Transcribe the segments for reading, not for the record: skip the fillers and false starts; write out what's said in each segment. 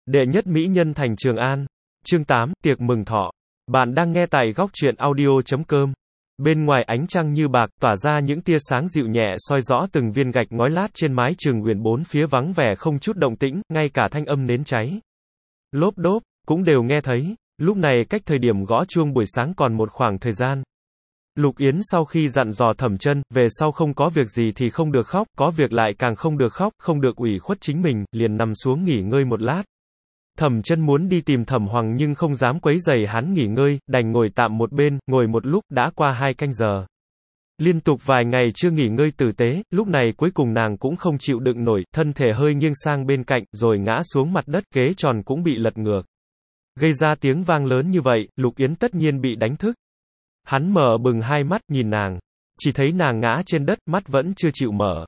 Đệ nhất mỹ nhân thành Trường An. Chương 8, tiệc mừng thọ. Bạn đang nghe tại góc truyện audio.com. Bên ngoài ánh trăng như bạc, tỏa ra những tia sáng dịu nhẹ soi rõ từng viên gạch ngói lát trên mái trường Nguyền, bốn phía vắng vẻ không chút động tĩnh, ngay cả thanh âm nến cháy lốp đốp cũng đều nghe thấy. Lúc này cách thời điểm gõ chuông buổi sáng còn một khoảng thời gian. Lục Yến sau khi dặn dò Thẩm Chân, về sau không có việc gì thì không được khóc, có việc lại càng không được khóc, không được ủy khuất chính mình, liền nằm xuống nghỉ ngơi một lát. Thẩm Chân muốn đi tìm Thẩm Hoàng nhưng không dám quấy rầy hắn nghỉ ngơi, đành ngồi tạm một bên, ngồi một lúc, đã qua 2 canh giờ. Liên tục vài ngày chưa nghỉ ngơi tử tế, lúc này cuối cùng nàng cũng không chịu đựng nổi, thân thể hơi nghiêng sang bên cạnh, rồi ngã xuống mặt đất, ghế tròn cũng bị lật ngược. Gây ra tiếng vang lớn như vậy, Lục Yến tất nhiên bị đánh thức. Hắn mở bừng hai mắt, nhìn nàng. Chỉ thấy nàng ngã trên đất, mắt vẫn chưa chịu mở.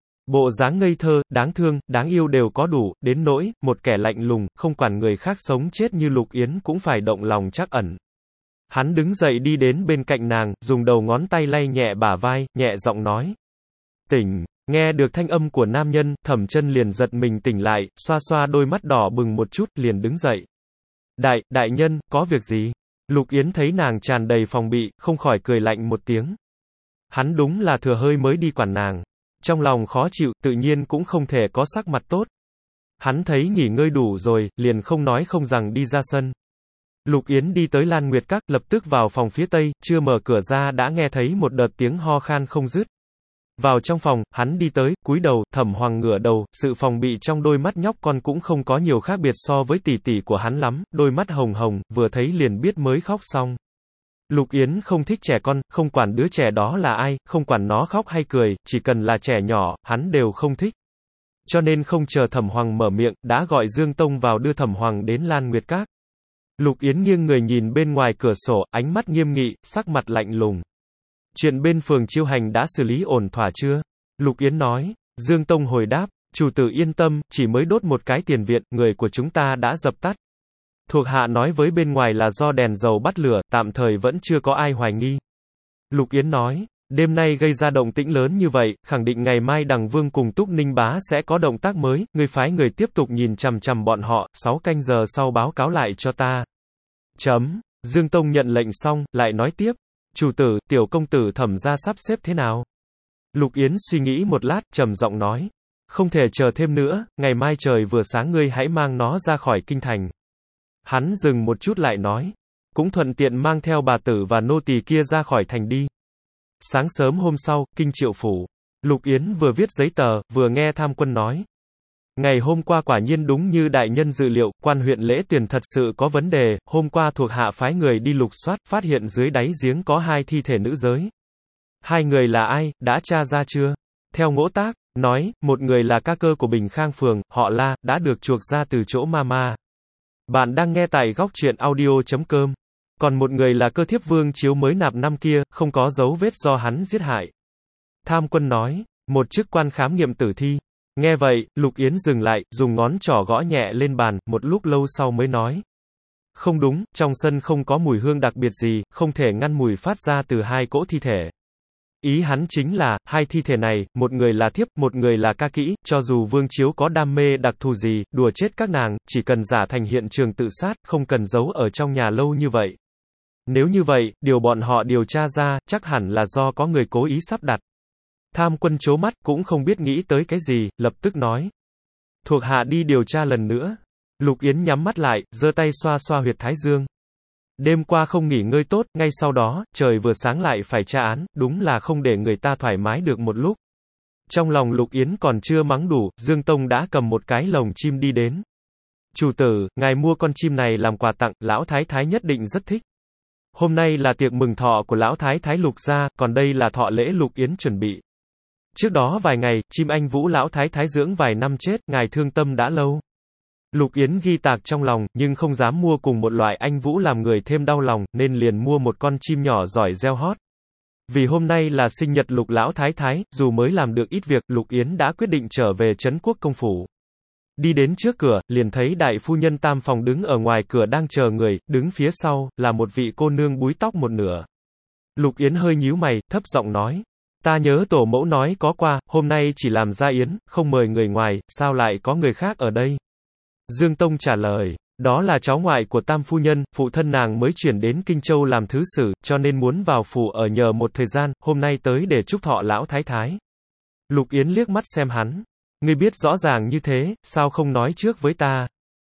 Bộ dáng ngây thơ, đáng thương, đáng yêu đều có đủ, đến nỗi, một kẻ lạnh lùng, không quản người khác sống chết như Lục Yến cũng phải động lòng trắc ẩn. Hắn đứng dậy đi đến bên cạnh nàng, dùng đầu ngón tay lay nhẹ bả vai, nhẹ giọng nói. Tỉnh, nghe được thanh âm của nam nhân, Thẩm Chân liền giật mình tỉnh lại, xoa xoa đôi mắt đỏ bừng một chút, liền đứng dậy. Đại nhân, có việc gì? Lục Yến thấy nàng tràn đầy phòng bị, không khỏi cười lạnh một tiếng. Hắn đúng là thừa hơi mới đi quản nàng. Trong lòng khó chịu, tự nhiên cũng không thể có sắc mặt tốt. Hắn thấy nghỉ ngơi đủ rồi, liền không nói không rằng đi ra sân. Lục Yến đi tới Lan Nguyệt Các, lập tức vào phòng phía tây, chưa mở cửa ra đã nghe thấy một đợt tiếng ho khan không dứt. Vào trong phòng, hắn đi tới, cúi đầu, Thẩm Hoàng ngửa đầu, sự phòng bị trong đôi mắt nhóc con cũng không có nhiều khác biệt so với tỷ tỷ của hắn lắm, đôi mắt hồng hồng, vừa thấy liền biết mới khóc xong. Lục Yến không thích trẻ con, không quản đứa trẻ đó là ai, không quản nó khóc hay cười, chỉ cần là trẻ nhỏ, hắn đều không thích. Cho nên không chờ Thẩm Hoàng mở miệng, đã gọi Dương Tông vào đưa Thẩm Hoàng đến Lan Nguyệt Các. Lục Yến nghiêng người nhìn bên ngoài cửa sổ, ánh mắt nghiêm nghị, sắc mặt lạnh lùng. Chuyện bên phường Chiêu Hành đã xử lý ổn thỏa chưa? Lục Yến nói. Dương Tông hồi đáp, chủ tử yên tâm, chỉ mới đốt một cái tiền viện, người của chúng ta đã dập tắt. Thuộc hạ nói với bên ngoài là do đèn dầu bắt lửa, tạm thời vẫn chưa có ai hoài nghi. Lục Yến nói, đêm nay gây ra động tĩnh lớn như vậy, khẳng định ngày mai Đằng Vương cùng Túc Ninh Bá sẽ có động tác mới, ngươi phái người tiếp tục nhìn chằm chằm bọn họ, 6 canh giờ sau báo cáo lại cho ta. Dương Tông nhận lệnh xong, lại nói tiếp, chủ tử, tiểu công tử Thẩm gia sắp xếp thế nào? Lục Yến suy nghĩ một lát, trầm giọng nói, không thể chờ thêm nữa, ngày mai trời vừa sáng ngươi hãy mang nó ra khỏi kinh thành. Hắn dừng một chút lại nói, cũng thuận tiện mang theo bà tử và nô tỳ kia ra khỏi thành đi. Sáng sớm hôm sau, kinh Triệu phủ, Lục Yến vừa viết giấy tờ, vừa nghe Tham Quân nói. Ngày hôm qua quả nhiên đúng như đại nhân dự liệu, quan huyện Lễ Tuyền thật sự có vấn đề, hôm qua thuộc hạ phái người đi lục soát, phát hiện dưới đáy giếng có 2 thi thể nữ giới. 2 người là ai, đã tra ra chưa? Theo Ngỗ Tác, nói, một người là ca cơ của Bình Khang phường, họ La, đã được chuộc ra từ chỗ Mama. Bạn đang nghe tại góc truyện audio.com. Còn một người là cơ thiếp Vương Chiếu mới nạp năm kia, không có dấu vết do hắn giết hại. Tham Quân nói, một chức quan khám nghiệm tử thi. Nghe vậy, Lục Yến dừng lại, dùng ngón trỏ gõ nhẹ lên bàn, một lúc lâu sau mới nói. Không đúng, trong sân không có mùi hương đặc biệt gì, không thể ngăn mùi phát ra từ 2 cỗ thi thể. Ý hắn chính là, 2 thi thể này, một người là thiếp, một người là ca kỹ, cho dù Vương Chiếu có đam mê đặc thù gì, đùa chết các nàng, chỉ cần giả thành hiện trường tự sát, không cần giấu ở trong nhà lâu như vậy. Nếu như vậy, điều bọn họ điều tra ra, chắc hẳn là do có người cố ý sắp đặt. Tham Quân trố mắt, cũng không biết nghĩ tới cái gì, lập tức nói. Thuộc hạ đi điều tra lần nữa. Lục Yến nhắm mắt lại, giơ tay xoa xoa huyệt thái dương. Đêm qua không nghỉ ngơi tốt, ngay sau đó, trời vừa sáng lại phải tra án, đúng là không để người ta thoải mái được một lúc. Trong lòng Lục Yến còn chưa mắng đủ, Dương Tông đã cầm một cái lồng chim đi đến. Chủ tử, ngài mua con chim này làm quà tặng, lão thái thái nhất định rất thích. Hôm nay là tiệc mừng thọ của lão thái thái Lục gia, còn đây là thọ lễ Lục Yến chuẩn bị. Trước đó vài ngày, chim anh Vũ lão thái thái dưỡng vài năm chết, ngài thương tâm đã lâu. Lục Yến ghi tạc trong lòng, nhưng không dám mua cùng một loại anh Vũ làm người thêm đau lòng, nên liền mua một con chim nhỏ giỏi reo hót. Vì hôm nay là sinh nhật Lục lão thái thái, dù mới làm được ít việc, Lục Yến đã quyết định trở về trấn quốc công phủ. Đi đến trước cửa, liền thấy đại phu nhân Tam phòng đứng ở ngoài cửa đang chờ người, đứng phía sau, là một vị cô nương búi tóc một nửa. Lục Yến hơi nhíu mày, thấp giọng nói. Ta nhớ tổ mẫu nói có qua, hôm nay chỉ làm gia yến, không mời người ngoài, sao lại có người khác ở đây? Dương Tông trả lời, đó là cháu ngoại của Tam phu nhân, phụ thân nàng mới chuyển đến Kinh Châu làm thứ sử, cho nên muốn vào phủ ở nhờ một thời gian, hôm nay tới để chúc thọ lão thái thái. Lục Yến liếc mắt xem hắn. Ngươi biết rõ ràng như thế, sao không nói trước với ta?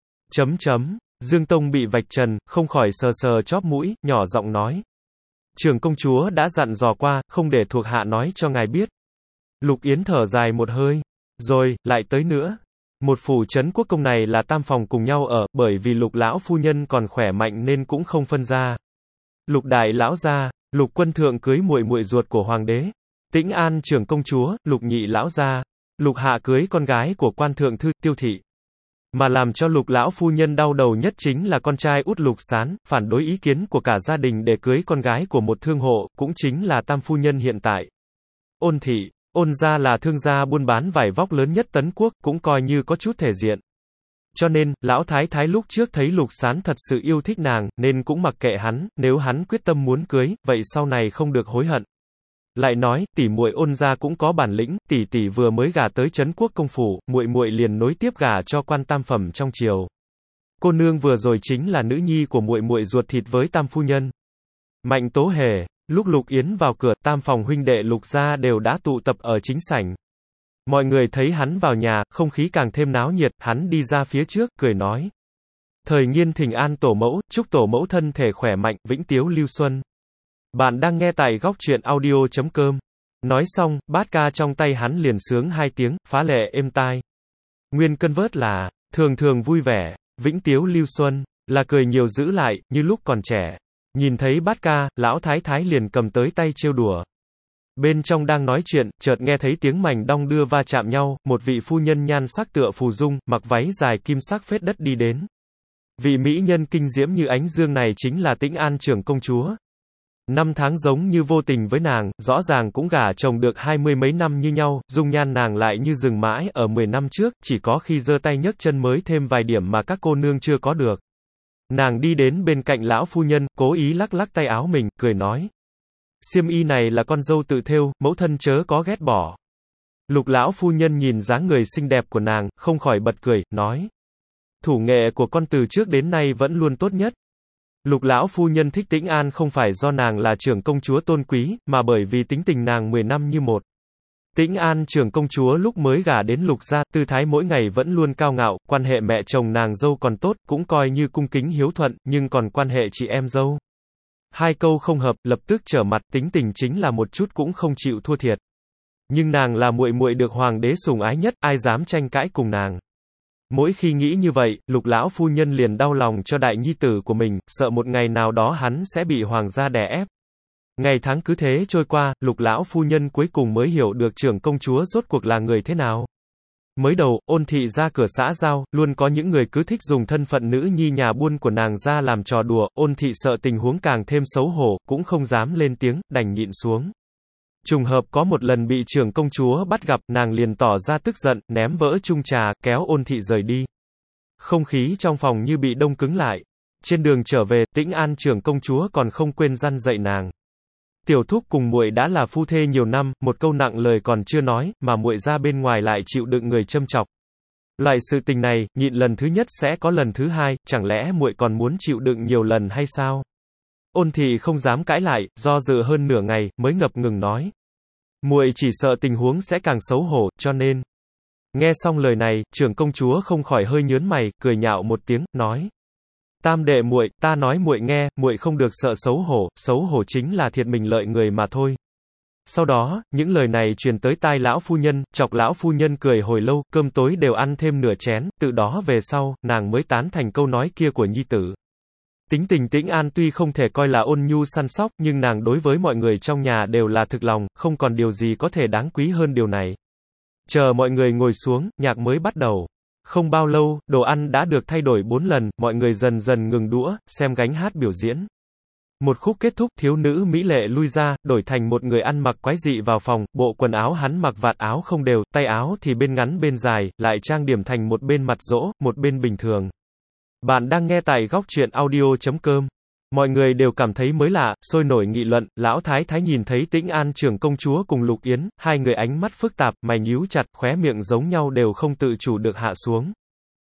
Dương Tông bị vạch trần, không khỏi sờ sờ chóp mũi, nhỏ giọng nói. Trưởng công chúa đã dặn dò qua, không để thuộc hạ nói cho ngài biết. Lục Yến thở dài một hơi. Rồi, lại tới nữa. Một phủ trấn quốc công này là tam phòng cùng nhau ở, bởi vì Lục lão phu nhân còn khỏe mạnh nên cũng không phân ra. Lục đại lão gia, Lục quân thượng cưới muội muội ruột của hoàng đế. Tĩnh An trưởng công chúa, Lục nhị lão gia, Lục hạ cưới con gái của quan thượng thư, Tiêu thị. Mà làm cho Lục lão phu nhân đau đầu nhất chính là con trai út Lục Sán, phản đối ý kiến của cả gia đình để cưới con gái của một thương hộ, cũng chính là tam phu nhân hiện tại. Ôn thị, Ôn gia là thương gia buôn bán vải vóc lớn nhất Tấn Quốc, cũng coi như có chút thể diện. Cho nên, lão thái thái lúc trước thấy Lục Sán thật sự yêu thích nàng, nên cũng mặc kệ hắn, nếu hắn quyết tâm muốn cưới, vậy sau này không được hối hận. Lại nói, tỷ muội Ôn gia cũng có bản lĩnh, tỷ tỷ vừa mới gả tới Trấn Quốc công phủ, muội muội liền nối tiếp gả cho quan tam phẩm trong triều. Cô nương vừa rồi chính là nữ nhi của muội muội ruột thịt với tam phu nhân. Mạnh Tố Hề, lúc Lục Yến vào cửa, tam phòng huynh đệ Lục gia đều đã tụ tập ở chính sảnh. Mọi người thấy hắn vào nhà, không khí càng thêm náo nhiệt, hắn đi ra phía trước, cười nói. Thời Nghiên thỉnh an tổ mẫu, chúc tổ mẫu thân thể khỏe mạnh, vĩnh tiếu lưu xuân. Bạn đang nghe tại góc truyện audio.com. Nói xong, bát ca trong tay hắn liền sướng hai tiếng, phá lệ êm tai. Nguyên cân vớt là, thường thường vui vẻ, vĩnh tiếu lưu xuân, là cười nhiều giữ lại, như lúc còn trẻ. Nhìn thấy bát ca, lão thái thái liền cầm tới tay trêu đùa. Bên trong đang nói chuyện, chợt nghe thấy tiếng mảnh đong đưa va chạm nhau, một vị phu nhân nhan sắc tựa phù dung, mặc váy dài kim sắc phết đất đi đến. Vị mỹ nhân kinh diễm như ánh dương này chính là Tĩnh An trưởng công chúa. Năm tháng giống như vô tình với nàng, rõ ràng cũng gả chồng được 20 mấy năm như nhau, dung nhan nàng lại như dừng mãi ở 10 năm trước, chỉ có khi giơ tay nhấc chân mới thêm vài điểm mà các cô nương chưa có được. Nàng đi đến bên cạnh lão phu nhân, cố ý lắc lắc tay áo mình, cười nói. Xiêm y này là con dâu tự thêu, mẫu thân chớ có ghét bỏ. Lục lão phu nhân nhìn dáng người xinh đẹp của nàng, không khỏi bật cười, nói. Thủ nghệ của con từ trước đến nay vẫn luôn tốt nhất. Lục lão phu nhân thích Tĩnh An không phải do nàng là trưởng công chúa tôn quý, mà bởi vì tính tình nàng 10 năm như một. Tĩnh An trưởng công chúa lúc mới gả đến Lục gia, tư thái mỗi ngày vẫn luôn cao ngạo, quan hệ mẹ chồng nàng dâu còn tốt, cũng coi như cung kính hiếu thuận, nhưng còn quan hệ chị em dâu. Hai câu không hợp, lập tức trở mặt, tính tình chính là một chút cũng không chịu thua thiệt. Nhưng nàng là muội muội được hoàng đế sủng ái nhất, ai dám tranh cãi cùng nàng. Mỗi khi nghĩ như vậy, Lục lão phu nhân liền đau lòng cho đại nhi tử của mình, sợ một ngày nào đó hắn sẽ bị hoàng gia đè ép. Ngày tháng cứ thế trôi qua, Lục lão phu nhân cuối cùng mới hiểu được trưởng công chúa rốt cuộc là người thế nào. Mới đầu, Ôn thị ra cửa xã giao, luôn có những người cứ thích dùng thân phận nữ nhi nhà buôn của nàng ra làm trò đùa, Ôn thị sợ tình huống càng thêm xấu hổ, cũng không dám lên tiếng, đành nhịn xuống. Trùng hợp có một lần bị trưởng công chúa bắt gặp, nàng liền tỏ ra tức giận, ném vỡ chung trà, kéo Ôn thị rời đi. Không khí trong phòng như bị đông cứng lại. Trên đường trở về, Tĩnh An trưởng công chúa còn không quên răn dạy nàng. Tiểu thúc cùng muội đã là phu thê nhiều năm, một câu nặng lời còn chưa nói, mà muội ra bên ngoài lại chịu đựng người châm chọc. Loại sự tình này, nhịn lần thứ nhất sẽ có lần thứ hai, chẳng lẽ muội còn muốn chịu đựng nhiều lần hay sao? Ôn thị không dám cãi lại, do dự hơn nửa ngày, mới ngập ngừng nói. Muội chỉ sợ tình huống sẽ càng xấu hổ, cho nên. Nghe xong lời này, trưởng công chúa không khỏi hơi nhớn mày, cười nhạo một tiếng, nói. Tam đệ muội, ta nói muội nghe, muội không được sợ xấu hổ chính là thiệt mình lợi người mà thôi. Sau đó, những lời này truyền tới tai lão phu nhân, chọc lão phu nhân cười hồi lâu, cơm tối đều ăn thêm nửa chén, từ đó về sau, nàng mới tán thành câu nói kia của nhi tử. Tính tình Tĩnh An tuy không thể coi là ôn nhu săn sóc, nhưng nàng đối với mọi người trong nhà đều là thực lòng, không còn điều gì có thể đáng quý hơn điều này. Chờ mọi người ngồi xuống, nhạc mới bắt đầu. Không bao lâu, đồ ăn đã được thay đổi 4 lần, mọi người dần dần ngừng đũa, xem gánh hát biểu diễn. Một khúc kết thúc, thiếu nữ mỹ lệ lui ra, đổi thành một người ăn mặc quái dị vào phòng, bộ quần áo hắn mặc vạt áo không đều, tay áo thì bên ngắn bên dài, lại trang điểm thành một bên mặt dỗ, một bên bình thường. Bạn đang nghe tại góc truyện audio.com. Mọi người đều cảm thấy mới lạ, sôi nổi nghị luận, lão thái thái nhìn thấy Tĩnh An trưởng công chúa cùng Lục Yến, hai người ánh mắt phức tạp, mày nhíu chặt, khóe miệng giống nhau đều không tự chủ được hạ xuống.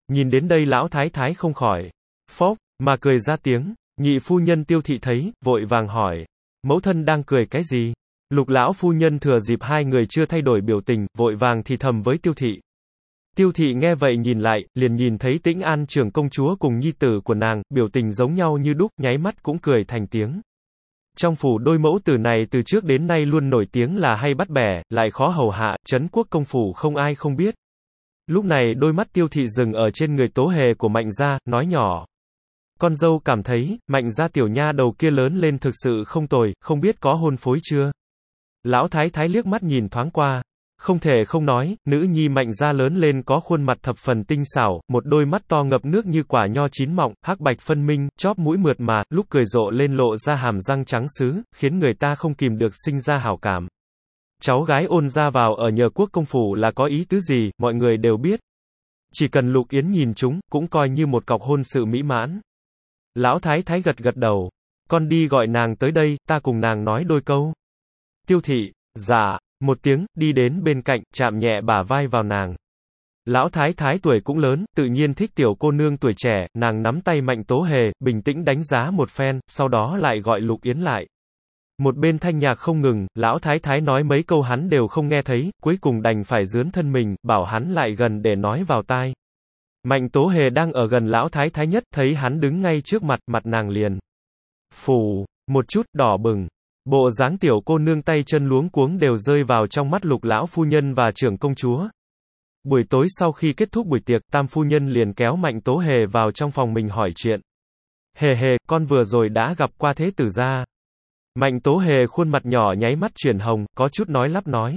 Nhìn đến đây lão thái thái không khỏi phốc mà cười ra tiếng. Nhị phu nhân Tiêu thị thấy, vội vàng hỏi, mẫu thân đang cười cái gì? Lục lão phu nhân thừa dịp hai người chưa thay đổi biểu tình, vội vàng thì thầm với Tiêu thị. Tiêu thị nghe vậy nhìn lại, liền nhìn thấy Tĩnh An trưởng công chúa cùng nhi tử của nàng, biểu tình giống nhau như đúc, nháy mắt cũng cười thành tiếng. Trong phủ đôi mẫu tử này từ trước đến nay luôn nổi tiếng là hay bắt bẻ, lại khó hầu hạ, trấn quốc công phủ không ai không biết. Lúc này đôi mắt Tiêu thị dừng ở trên người Tố Hề của Mạnh gia, nói nhỏ. Con dâu cảm thấy, Mạnh gia tiểu nha đầu kia lớn lên thực sự không tồi, không biết có hôn phối chưa? Lão thái thái liếc mắt nhìn thoáng qua. Không thể không nói, nữ nhi Mạnh gia lớn lên có khuôn mặt thập phần tinh xảo, một đôi mắt to ngập nước như quả nho chín mọng, hắc bạch phân minh, chóp mũi mượt mà, lúc cười rộ lên lộ ra hàm răng trắng sứ, khiến người ta không kìm được sinh ra hảo cảm. Cháu gái Ôn gia vào ở nhờ quốc công phủ là có ý tứ gì, mọi người đều biết. Chỉ cần Lục Yến nhìn chúng, cũng coi như một cọc hôn sự mỹ mãn. Lão thái thái gật gật đầu. Con đi gọi nàng tới đây, ta cùng nàng nói đôi câu. Tiêu thị, dạ, một tiếng, đi đến bên cạnh, chạm nhẹ bả vai vào nàng. Lão thái thái tuổi cũng lớn, tự nhiên thích tiểu cô nương tuổi trẻ, nàng nắm tay Mạnh Tố Hề, bình tĩnh đánh giá một phen, sau đó lại gọi Lục Yến lại. Một bên thanh nhạc không ngừng, lão thái thái nói mấy câu hắn đều không nghe thấy, cuối cùng đành phải dướn thân mình, bảo hắn lại gần để nói vào tai. Mạnh Tố Hề đang ở gần lão thái thái nhất, thấy hắn đứng ngay trước mặt, mặt nàng liền phù, một chút, đỏ bừng. Bộ dáng tiểu cô nương tay chân luống cuống đều rơi vào trong mắt Lục lão phu nhân và trưởng công chúa. Buổi tối sau khi kết thúc buổi tiệc, tam phu nhân liền kéo Mạnh Tố Hề vào trong phòng mình hỏi chuyện. Hề hề, con vừa rồi đã gặp qua thế tử gia. Mạnh Tố Hề khuôn mặt nhỏ nháy mắt chuyển hồng, có chút nói lắp nói.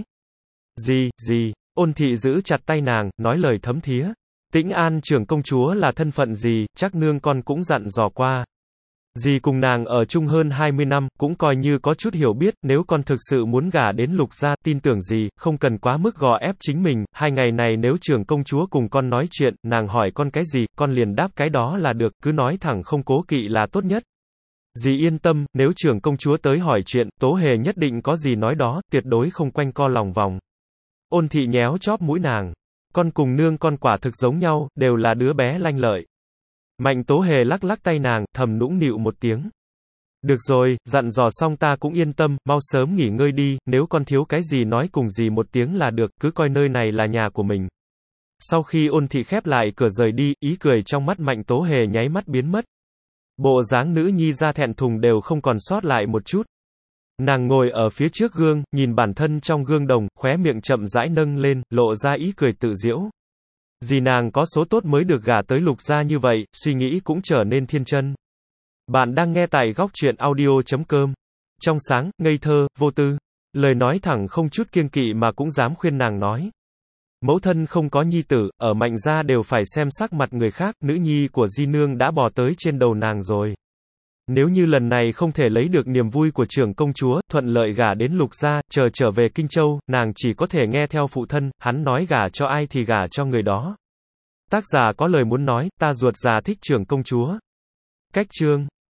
Gì, Ôn thị giữ chặt tay nàng, nói lời thấm thía. Tĩnh An trưởng công chúa là thân phận gì, chắc nương con cũng dặn dò qua. Dì cùng nàng ở chung hơn 20 năm, cũng coi như có chút hiểu biết, nếu con thực sự muốn gả đến Lục gia, tin tưởng gì, không cần quá mức gò ép chính mình, 2 ngày này nếu trưởng công chúa cùng con nói chuyện, nàng hỏi con cái gì, con liền đáp cái đó là được, cứ nói thẳng không cố kỵ là tốt nhất. Dì yên tâm, nếu trưởng công chúa tới hỏi chuyện, Tố Hề nhất định có gì nói đó, tuyệt đối không quanh co lòng vòng. Ôn thị nhéo chóp mũi nàng. Con cùng nương con quả thực giống nhau, đều là đứa bé lanh lợi. Mạnh Tố Hề lắc lắc tay nàng, thầm nũng nịu một tiếng. Được rồi, dặn dò xong ta cũng yên tâm, mau sớm nghỉ ngơi đi, nếu con thiếu cái gì nói cùng dì một tiếng là được, cứ coi nơi này là nhà của mình. Sau khi Ôn thị khép lại cửa rời đi, ý cười trong mắt Mạnh Tố Hề nháy mắt biến mất. Bộ dáng nữ nhi ra thẹn thùng đều không còn sót lại một chút. Nàng ngồi ở phía trước gương, nhìn bản thân trong gương đồng, khóe miệng chậm rãi nâng lên, lộ ra ý cười tự giễu. Dì nàng có số tốt mới được gả tới Lục gia như vậy, suy nghĩ cũng trở nên thiên chân. Bạn đang nghe tại góc truyện audio.com. Trong sáng, ngây thơ, vô tư. Lời nói thẳng không chút kiêng kỵ mà cũng dám khuyên nàng nói. Mẫu thân không có nhi tử, ở Mạnh gia đều phải xem sắc mặt người khác, nữ nhi của di nương đã bò tới trên đầu nàng rồi. Nếu như lần này không thể lấy được niềm vui của trưởng công chúa, thuận lợi gả đến Lục gia, trở về Kinh Châu, nàng chỉ có thể nghe theo phụ thân, hắn nói gả cho ai thì gả cho người đó. Tác giả có lời muốn nói, ta ruột già thích trưởng công chúa. Cách chương